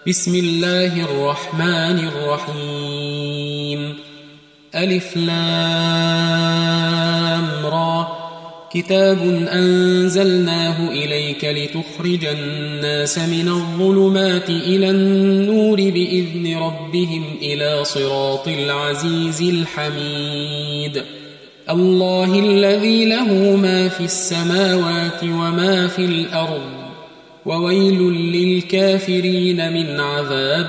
بسم الله الرحمن الرحيم ألف لام را كتاب أنزلناه إليك لتخرج الناس من الظلمات إلى النور بإذن ربهم إلى صراط العزيز الحميد الله الذي له ما في السماوات وما في الأرض وويل للكافرين من عذاب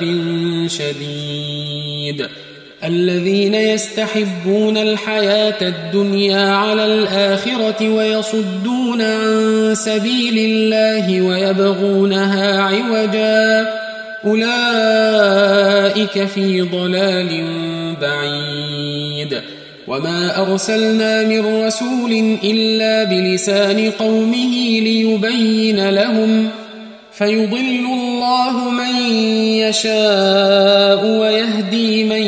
شديد الذين يستحبون الحياة الدنيا على الآخرة ويصدون عن سبيل الله ويبغونها عوجا أولئك في ضلال بعيد وما أرسلنا من رسول إلا بلسان قومه ليبين لهم فيضل الله من يشاء ويهدي من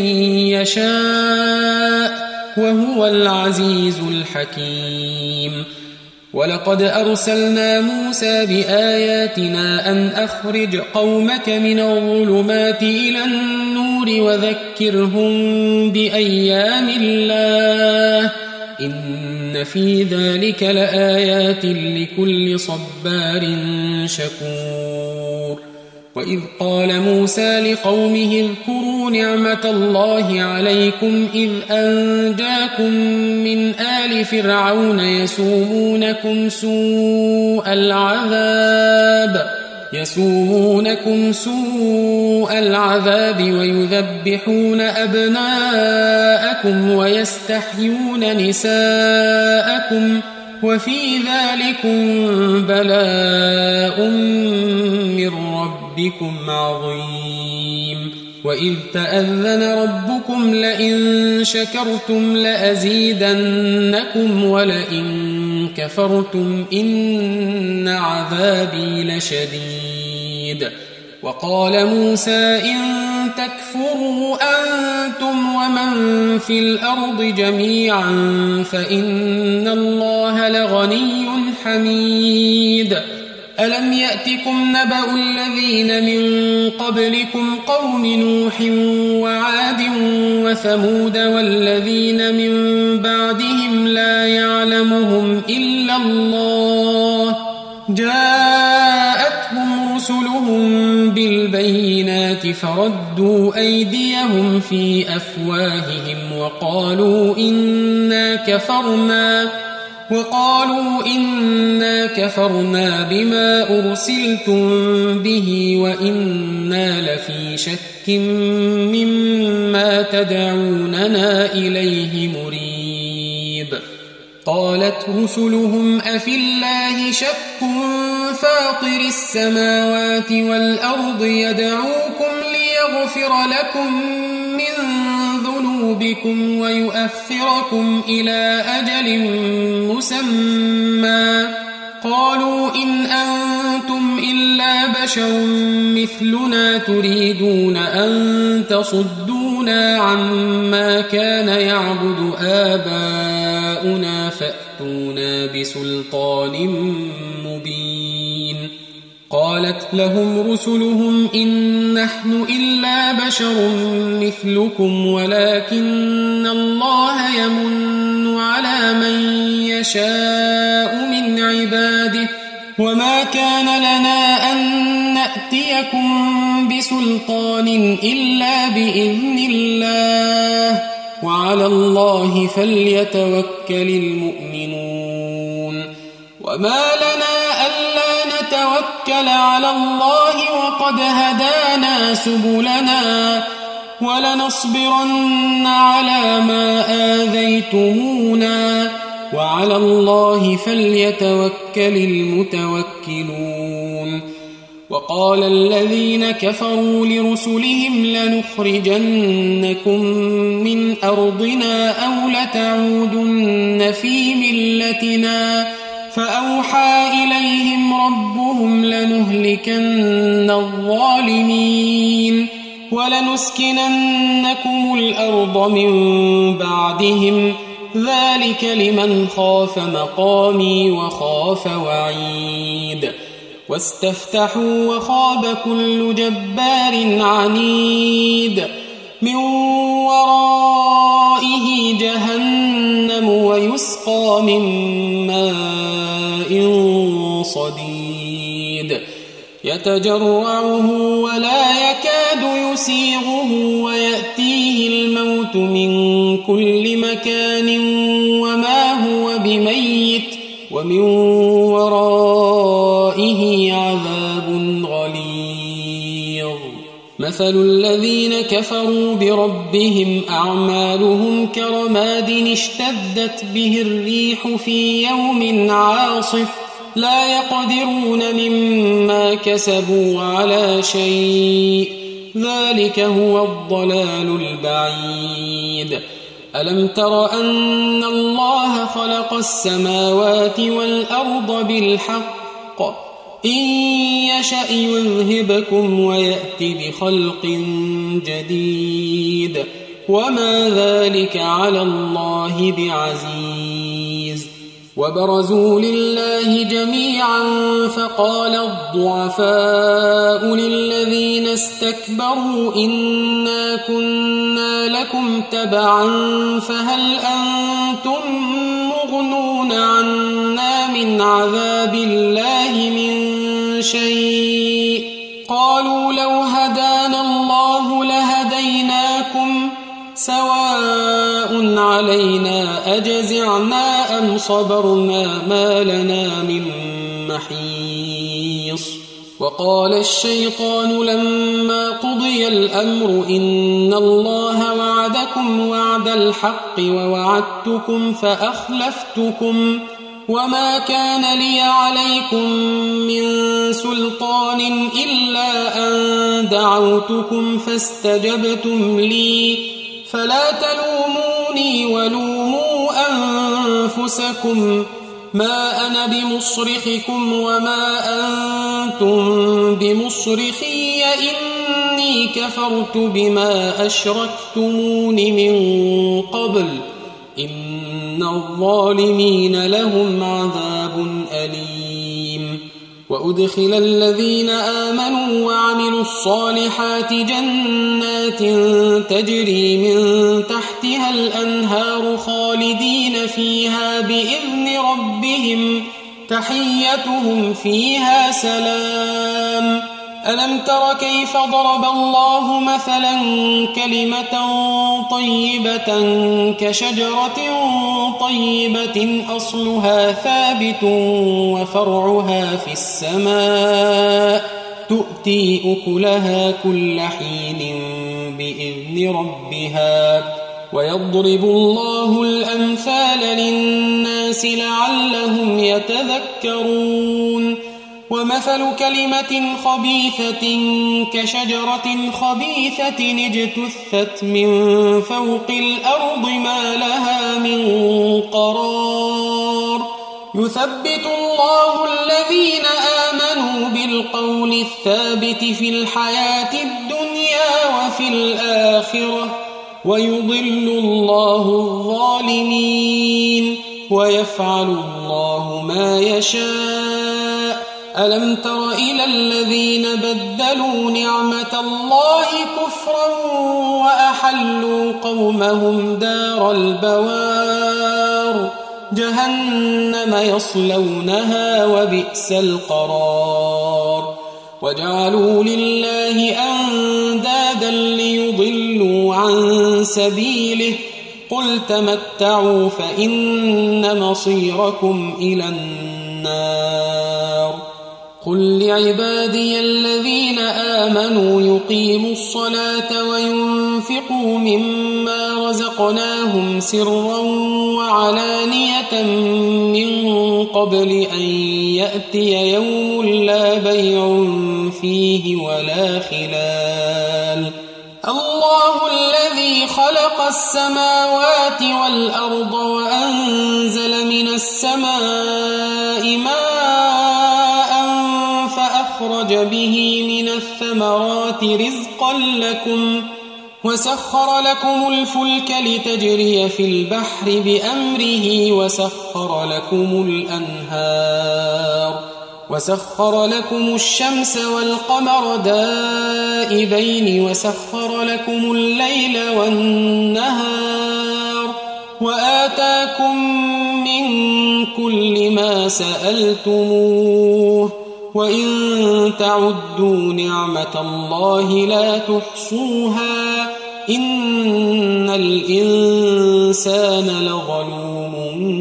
يشاء وهو العزيز الحكيم ولقد أرسلنا موسى بآياتنا أن أخرج قومك من الظلمات إلى النور وذكرهم بأيام الله إن في ذلك لآيات لكل صبار شكور وإذ قال موسى لقومه اذكروا نعمة الله عليكم إذ أنجاكم من آل فرعون يسومونكم سوء العذاب ويذبحون أبناءكم ويستحيون نساءكم وفي ذلكم بلاء من ربكم عظيم وإذ تأذن ربكم لئن شكرتم لأزيدنكم ولئن كفرتم إن عذابي لشديد وقال موسى إن تكفروا أنتم ومن في الأرض جميعا فإن الله لغني حميد ألم يأتكم نبأ الذين من قبلكم قوم نوح وعاد وثمود والذين من بعدهم لا يعلمهم إلا الله جاءتهم رسلهم بالبينات فردوا أيديهم في أفواههم وقالوا إنا كفرنا بما أرسلتم به وإنا لفي شك مما تدعوننا إليه مريب قالت رسلهم أفي الله شك فاطر السماوات والأرض يدعوكم ليغفر لكم من ذنوبكم ويؤخركم إلى أجل مسمى قالوا إن أنتم إلا بشر مثلنا تريدون أن تصدونا عما كان يعبد آباؤنا فأتونا بسلطان مبين قالت لهم رسلهم إن نحن إلا بشر مثلكم ولكن الله يمن على من يشاء من عباده وما كان لنا أن نأتيكم بسلطان إلا بإذن الله وعلى الله فليتوكل المؤمنون وما لنا ألا نتوكل على الله وقد هدانا سبلنا ولنصبرن على ما آذيتمونا وعلى الله فليتوكل المتوكلون وقال الذين كفروا لرسلهم لنخرجنكم من أرضنا أو لتعودن في ملتنا فأوحى إليهم ربهم لنهلكن الظالمين ولنسكننكم الأرض من بعدهم ذلك لمن خاف مقامي وخاف وعيد واستفتحوا وخاب كل جبار عنيد من ورائه جهنم ويسقى من ماء صديد يتجرعه ولا يكاد يسيغه ويأتيه الموت من كل مكان وما هو بميت ومن ورائه عذاب غليظ مثل الذين كفروا بربهم أعمالهم كرماد اشتدت به الريح في يوم عاصف لا يقدرون مما كسبوا على شيء ذلك هو الضلال البعيد ألم تر أن الله خلق السماوات والأرض بالحق إن يشأ يذهبكم ويأت بخلق جديد وما ذلك على الله بعزيز وبرزوا لله جميعا فقال الضعفاء للذين استكبروا إنا كنا لكم تبعا فهل أنتم مغنون عنا من عذاب الله من شيء قالوا لو هدانا الله لهديناكم سواء علينا أجزعنا أم صبرنا ما لنا من محيص وقال الشيطان لما قضي الأمر إن الله وعدكم وعد الحق ووعدتكم فأخلفتكم وما كان لي عليكم من سلطان إلا أن دعوتكم فاستجبتم لي فلا تلوموني ولوموا أنفسكم ما أنا بمصرخكم وما أنتم بمصرخي إني كفرت بما أشركتمون من قبل إن الظالمين لهم عذاب أليم وأدخل الذين آمنوا وعملوا الصالحات جنات تجري من تحتها الأنهار خالدين فيها بإذن ربهم تحيتهم فيها سلام ألم تر كيف ضرب الله مثلا كلمة طيبة كشجرة طيبة أصلها ثابت وفرعها في السماء تؤتي أكلها كل حين بإذن ربها ويضرب الله الأمثال للناس لعلهم يتذكرون ومثل كلمة خبيثة كشجرة خبيثة اجتثت من فوق الأرض ما لها من قرار يثبت الله الذين آمنوا بالقول الثابت في الحياة الدنيا وفي الآخرة ويضل الله الظالمين ويفعل الله ما يشاء ألم تر إلى الذين بدلوا نعمة الله كفرا وأحلوا قومهم دار البوار جهنم يصلونها وبئس القرار وجعلوا لله أندادا ليضلوا عن سبيله قل تمتعوا فإن مصيركم إلى النار قل لعبادي الذين آمنوا يقيموا الصلاة وينفقوا مما رزقناهم سرا وعلانية من قبل أن يأتي يوم لا بيع فيه ولا خلال الله الذي خلق السماوات والأرض وأنزل من السماء ماء فأخرج به من الثمرات رزقا لكم وسخر لكم الفلك لتجري في البحر بأمره وسخر لكم الأنهار وسخر لكم الشمس والقمر دائبين وسخر لكم الليل والنهار وآتاكم من كل ما سألتموه وإن تعدوا نعمة الله لا تحصوها إن الإنسان لظلوم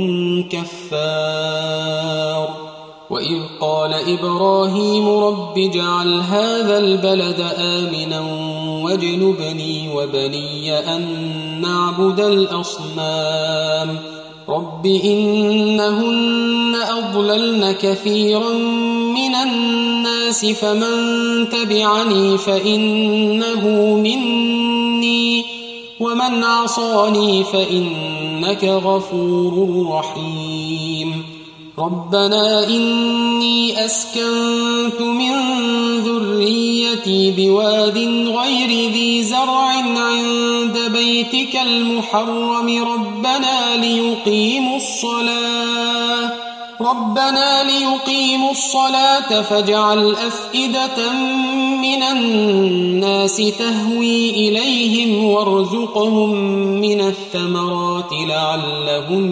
كفار وإذ قال إبراهيم رب اجعل هذا البلد آمنا واجنبني وبني أن نعبد الأصنام رب إنهن أضللن كثيرا من الناس فمن تبعني فإنه مني ومن عصاني فإنك غفور رحيم ربنا إني أسكنت من ذريتي بواد غير ذي زرع عند بيتك المحرم ربنا ليقيموا الصلاة فاجعل أفئدة من الناس تهوي إليهم وارزقهم من الثمرات لعلهم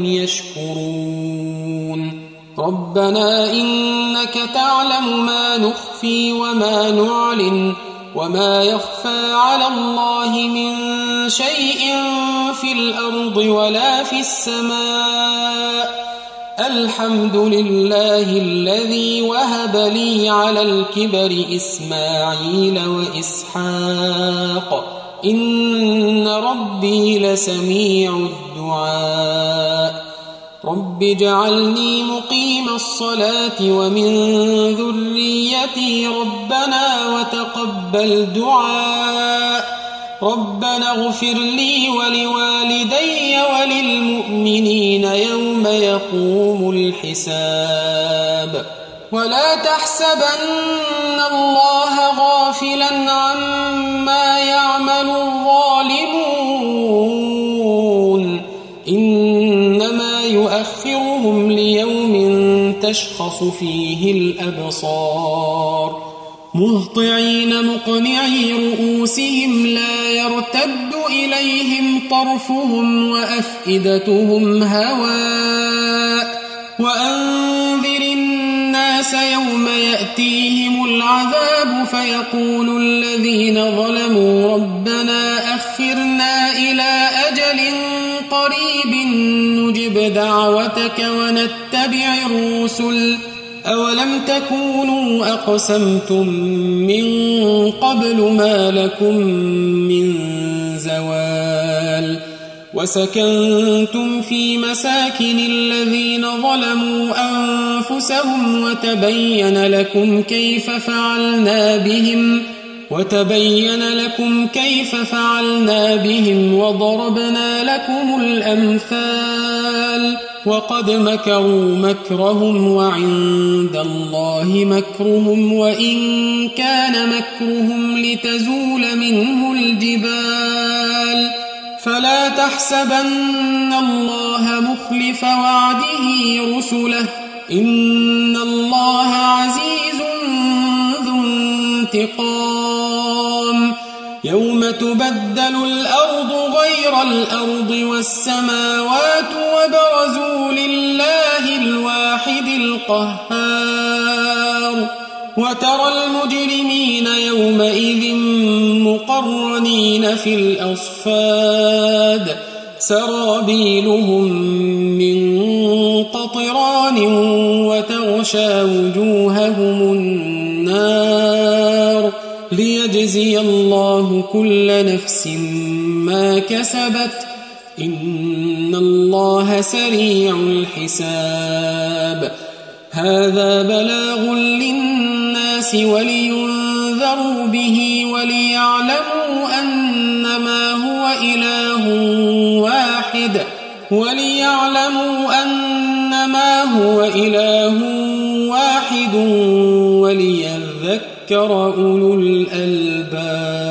يشكرون ربنا إنك تعلم ما نخفي وما نعلن وما يخفى على الله من شيء في الأرض ولا في السماء الحمد لله الذي وهب لي على الكبر إسماعيل وإسحاق إن ربي لسميع الدعاء رب اجعلني مقيم الصلاة ومن ذريتي ربنا وتقبل دعاء ربنا اغفر لي ولوالدي وللمؤمنين يوم يقوم الحساب ولا تحسبن الله غافلا عما يعمل الظالمون إنما يؤخرهم ليوم تشخص فيه الأبصار مهطعين مقنعي رؤوسهم لا يرتد إليهم طرفهم وأفئدتهم هواء وأنذر الناس يوم يأتيهم العذاب فيقول الذين ظلموا ربنا أخرنا إلى أجل قريب نجب دعوتك ونتبع الرسل أولم تكونوا أقسمتم من قبل ما لكم من زوال وسكنتم في مساكن الذين ظلموا أنفسهم وتبين لكم كيف فعلنا بهم وضربنا لكم الأمثال وقد مكروا مكرهم وعند الله مكرهم وإن كان مكرهم لتزول منه الجبال فلا تحسبن الله مخلف وعده رسله إن الله عزيز ذو انتقام يوم تبدل الأرض غير الأرض والسماوات وبرزوا لله الواحد القهار وترى المجرمين يومئذ مقرنين في الأصفاد سرابيلهم من قطران وتغشى وجوههم النار ليجزي الله كل نفس ما كسبت إن الله سريع الحساب هذا بلاغ للناس ولينذروا به وليعلموا أنما هو إله واحد وليذكر أولو الألباب.